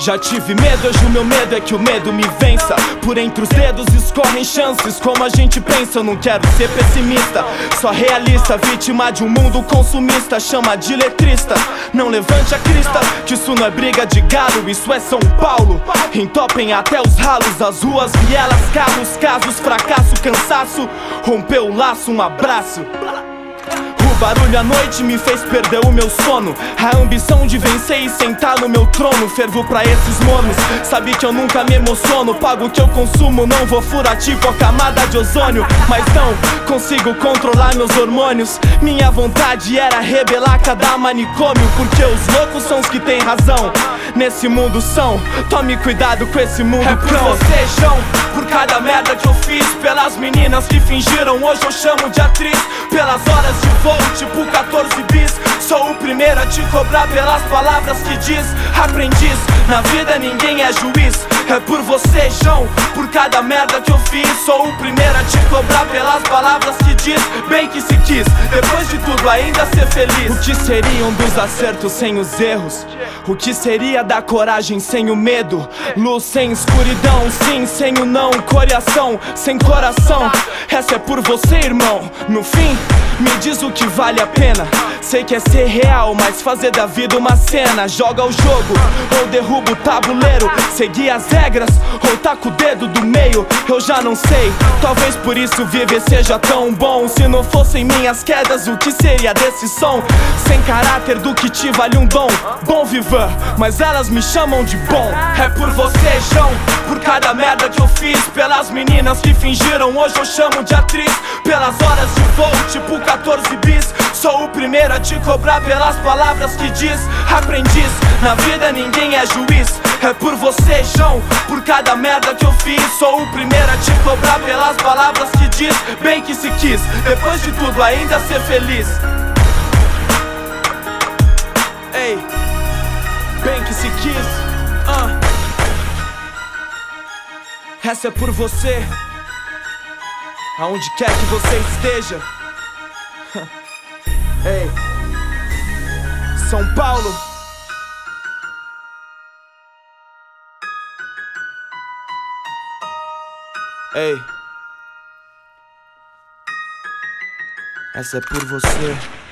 Já tive medo, hoje o meu medo é que o medo me vença. Por entre os dedos escorrem chances, como a gente pensa. Eu não quero ser pessimista, só realista. Vítima de um mundo consumista, chama de letrista. Não levante a crista, que isso não é briga de galo, isso é São Paulo. Entopem até os ralos, as ruas, vielas, carros, casos, fracasso, cansaço. Rompeu o laço, um abraço. O barulho à noite me fez perder o meu sono. A ambição de vencer e sentar no meu trono. Fervo pra esses mornos, sabe que eu nunca me emociono. Pago o que eu consumo, não vou furar tipo a camada de ozônio. Mas não consigo controlar meus hormônios. Minha vontade era rebelar cada manicômio, porque os loucos são os que têm razão. Nesse mundo são, tome cuidado com esse mundo cão. É por você, João, por cada merda que eu fiz. Pelas meninas que fingiram, hoje eu chamo de atriz. Pelas horas de voo, tipo 14 bis. Sou o primeiro a te cobrar pelas palavras que diz. Aprendiz, na vida ninguém é juiz. É por você, João, por cada merda que eu fiz. Sou o primeiro a te cobrar pelas palavras que diz. Bem que se quis, depois de tudo ainda ser feliz. O que seriam dos acertos sem os erros? O que seria da coragem sem o medo? Luz sem escuridão, sim sem o não. Coração sem coração, essa é por você, irmão. No fim, me diz o que vale a pena. Sei que é ser real, mas fazer da vida uma cena. Joga o jogo, ou derruba o tabuleiro. Seguir as regras, ou taca o dedo do meio. Eu já não sei, talvez por isso viver seja tão bom. Se não fossem minhas quedas, o que seria desse som? Sem caráter, do que te vale um dom. Bom vivan, mas elas me chamam de bom. É por você, João, por cada merda que eu fiz. Pelas meninas que fingiram, hoje eu chamo de atriz. Pelas horas de voo, tipo 14 bis. Sou o primeiro a te cobrar pelas palavras que diz. Aprendiz, na vida ninguém é juiz. É por você, João, por cada merda que eu fiz. Sou o primeiro a te cobrar pelas palavras que diz. Bem que se quis, depois de tudo ainda ser feliz. Ei, bem que se quis. Essa é por você, aonde quer que você esteja. Ei, São Paulo. Ei, essa é por você.